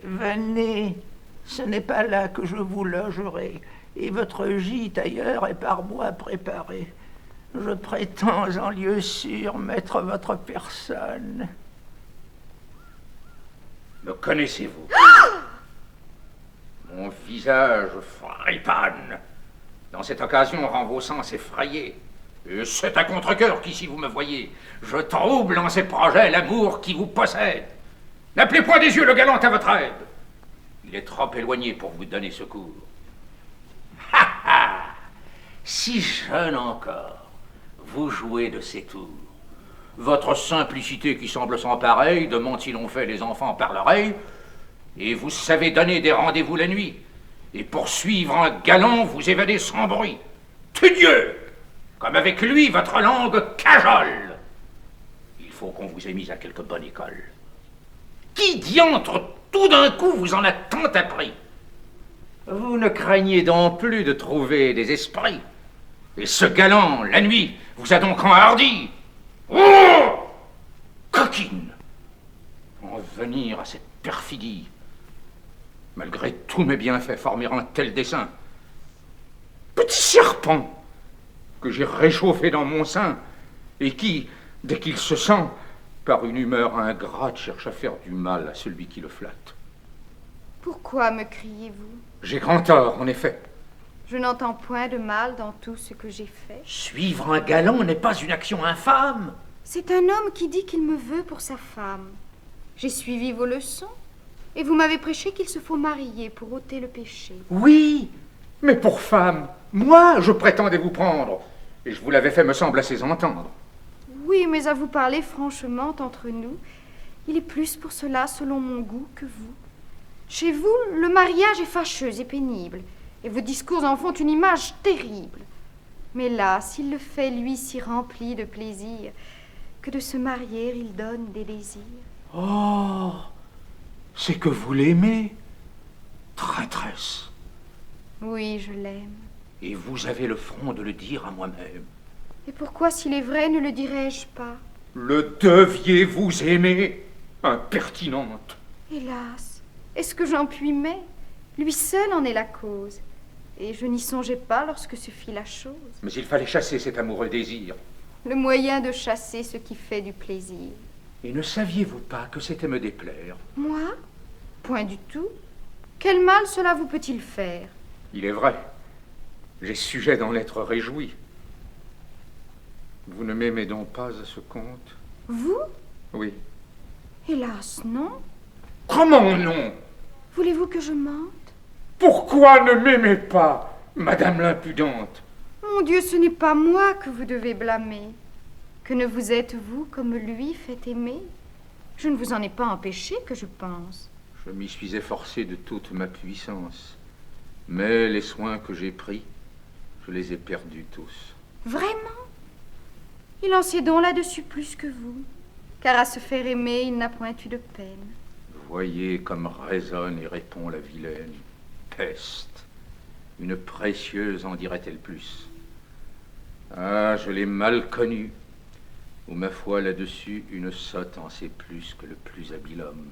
Venez, ce n'est pas là que je vous logerai, et votre gîte ailleurs est par moi préparé. Je prétends en lieu sûr mettre votre personne. Me connaissez-vous? Mon visage fripane. Dans cette occasion rend vos sens effrayés. Et c'est à contre-cœur qu'ici vous me voyez. Je trouble en ces projets l'amour qui vous possède. N'appelez point des yeux le galant à votre aide. Il est trop éloigné pour vous donner secours. Ha ha! Si jeune encore, vous jouez de ces tours. Votre simplicité qui semble sans pareil demande si l'on fait les enfants par l'oreille, et vous savez donner des rendez-vous la nuit, et pour suivre un galant, vous évadez sans bruit. Tudieu! Comme avec lui, votre langue cajole. Il faut qu'on vous ait mis à quelque bonne école. Qui diantre, tout d'un coup, vous en a tant appris? Vous ne craignez donc plus de trouver des esprits. Et ce galant, la nuit, vous a donc enhardi. Oh! Coquine! En venir à cette perfidie, malgré tous mes bienfaits, former un tel dessein. Petit serpent que j'ai réchauffé dans mon sein, et qui, dès qu'il se sent, par une humeur ingrate, cherche à faire du mal à celui qui le flatte. Pourquoi me criez-vous? J'ai grand tort, en effet. Je n'entends point de mal dans tout ce que j'ai fait. Suivre un galant n'est pas une action infâme. C'est un homme qui dit qu'il me veut pour sa femme. J'ai suivi vos leçons, et vous m'avez prêché qu'il se faut marier pour ôter le péché. Oui, mais pour femme, moi, je prétendais vous prendre, et je vous l'avais fait, me semble, assez entendre. Oui, mais à vous parler franchement entre nous, il est plus pour cela selon mon goût que vous. Chez vous, le mariage est fâcheux et pénible, et vos discours en font une image terrible. Mais là, s'il le fait, lui, si rempli de plaisir, que de se marier, il donne des désirs. Oh, c'est que vous l'aimez, traîtresse. Oui, je l'aime. Et vous avez le front de le dire à moi-même. Et pourquoi, s'il est vrai, ne le dirais-je pas? Le deviez-vous aimer, impertinente? Hélas, est-ce que j'en puis mais? Lui seul en est la cause. Et je n'y songeais pas lorsque se fit la chose. Mais il fallait chasser cet amoureux désir. Le moyen de chasser ce qui fait du plaisir. Et ne saviez-vous pas que c'était me déplaire? Moi? Point du tout. Quel mal cela vous peut-il faire? Il est vrai. J'ai sujet d'en être réjoui. Vous ne m'aimez donc pas à ce compte? Vous? Oui. Hélas, non. Comment non? Voulez-vous que je mente? Pourquoi ne m'aimez pas, Madame l'impudente? Mon Dieu, ce n'est pas moi que vous devez blâmer. Que ne vous êtes-vous comme lui fait aimer? Je ne vous en ai pas empêché, que je pense. Je m'y suis efforcé de toute ma puissance. Mais les soins que j'ai pris, je les ai perdus tous. Vraiment? Il en sait donc là-dessus plus que vous, car à se faire aimer, il n'a point eu de peine. Voyez comme résonne et répond la vilaine. Peste! Une précieuse en dirait-elle plus. Ah, je l'ai mal connue. Ou ma foi, là-dessus, une sotte en sait plus que le plus habile homme.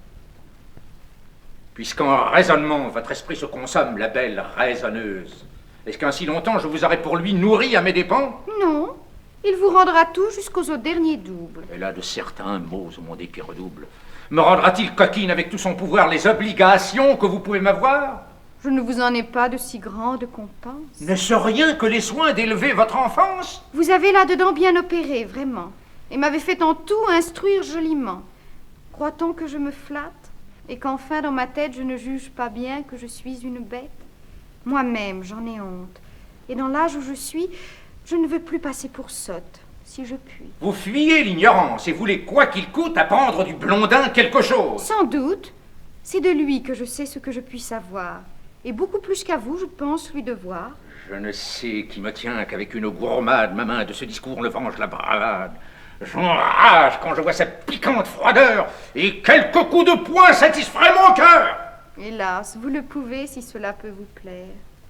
Puisqu'en raisonnement, votre esprit se consomme, la belle raisonneuse, est-ce qu'en si longtemps je vous aurais pour lui nourri à mes dépens? Non, il vous rendra tout jusqu'au dernier double. Et là, de certains mots où mon dépit redouble. Me rendra-t-il coquine avec tout son pouvoir les obligations que vous pouvez m'avoir? Je ne vous en ai pas de si grande compense. N'est-ce rien que les soins d'élever votre enfance? Vous avez là-dedans bien opéré, vraiment, et m'avez fait en tout instruire joliment. Croit-on que je me flatte, et qu'enfin dans ma tête je ne juge pas bien que je suis une bête? Moi-même, j'en ai honte, et dans l'âge où je suis, je ne veux plus passer pour sotte, si je puis. Vous fuyez l'ignorance et voulez, quoi qu'il coûte, apprendre du blondin quelque chose. Sans doute, c'est de lui que je sais ce que je puis savoir. Et beaucoup plus qu'à vous, je pense lui devoir. Je ne sais qui me tient qu'avec une gourmade, ma main de ce discours le venge la bravade. J'enrage quand je vois cette piquante froideur, et quelques coups de poing satisferaient mon cœur. Hélas, vous le pouvez si cela peut vous plaire.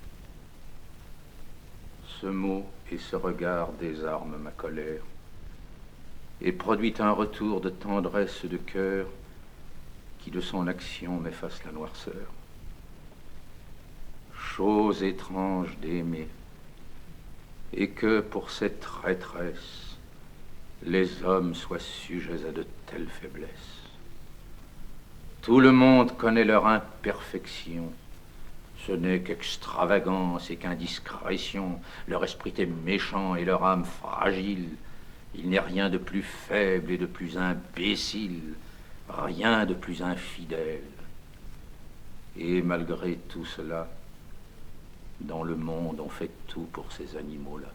Ce mot et ce regard désarment ma colère, et produit un retour de tendresse de cœur qui de son action m'efface la noirceur. Chose étrange d'aimer, et que pour cette traîtresse, les hommes soient sujets à de telles faiblesses. Tout le monde connaît leur imperfection. Ce n'est qu'extravagance et qu'indiscrétion. Leur esprit est méchant et leur âme fragile. Il n'est rien de plus faible et de plus imbécile, rien de plus infidèle. Et malgré tout cela, dans le monde, on fait tout pour ces animaux-là.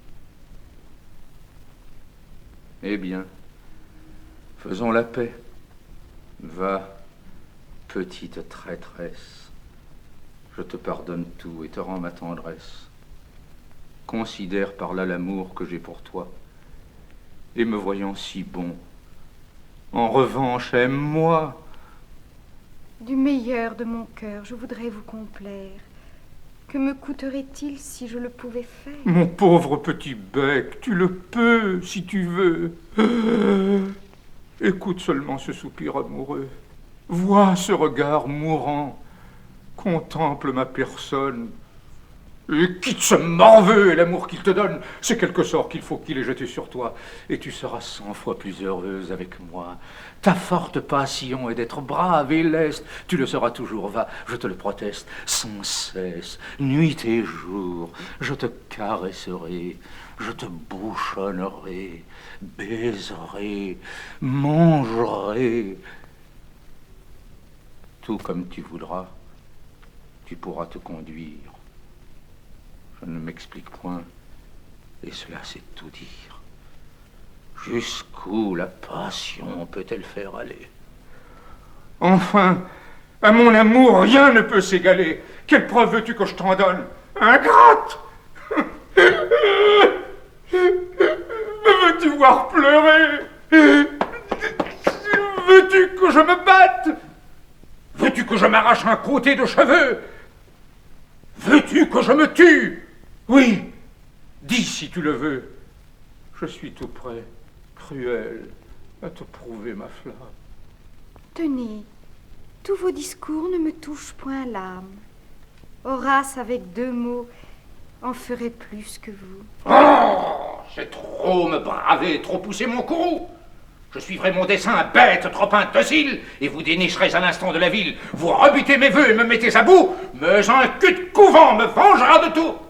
Eh bien, faisons la paix. Va, petite traîtresse, je te pardonne tout et te rends ma tendresse. Considère par là l'amour que j'ai pour toi, et me voyant si bon, en revanche, aime-moi. Du meilleur de mon cœur, je voudrais vous complaire. Que me coûterait-il si je le pouvais faire? Mon pauvre petit bec, tu le peux si tu veux. Écoute seulement ce soupir amoureux. Vois ce regard mourant. Contemple ma personne. Et quitte ce morveux et l'amour qu'il te donne. C'est quelque sort qu'il faut qu'il ait jeté sur toi. Et tu seras 100 fois plus heureuse avec moi. Ta forte passion est d'être brave et leste. Tu le seras toujours, va, je te le proteste, sans cesse, nuit et jour. Je te caresserai, je te bouchonnerai, baiserai, mangerai. Tout comme tu voudras, tu pourras te conduire. Je ne m'explique point, et cela c'est tout dire. Jusqu'où la passion peut-elle faire aller? Enfin, à mon amour, rien ne peut s'égaler. Quelle preuve veux-tu que je t'en donne? Ingrate! Me veux-tu voir pleurer? Veux-tu que je me batte? Veux-tu que je m'arrache un côté de cheveux? Veux-tu que je me tue? Oui, dis si tu le veux. Je suis tout prêt, cruel, à te prouver ma flamme. Tenez, tous vos discours ne me touchent point l'âme. Horace, avec 2 mots, en ferait plus que vous. Oh, c'est trop me braver, trop pousser mon courroux. Je suivrai mon dessein, bête trop indocile, et vous dénicherez à l'instant de la ville. Vous rebutez mes vœux et me mettez à bout, mais un cul de couvent me vengera de tout.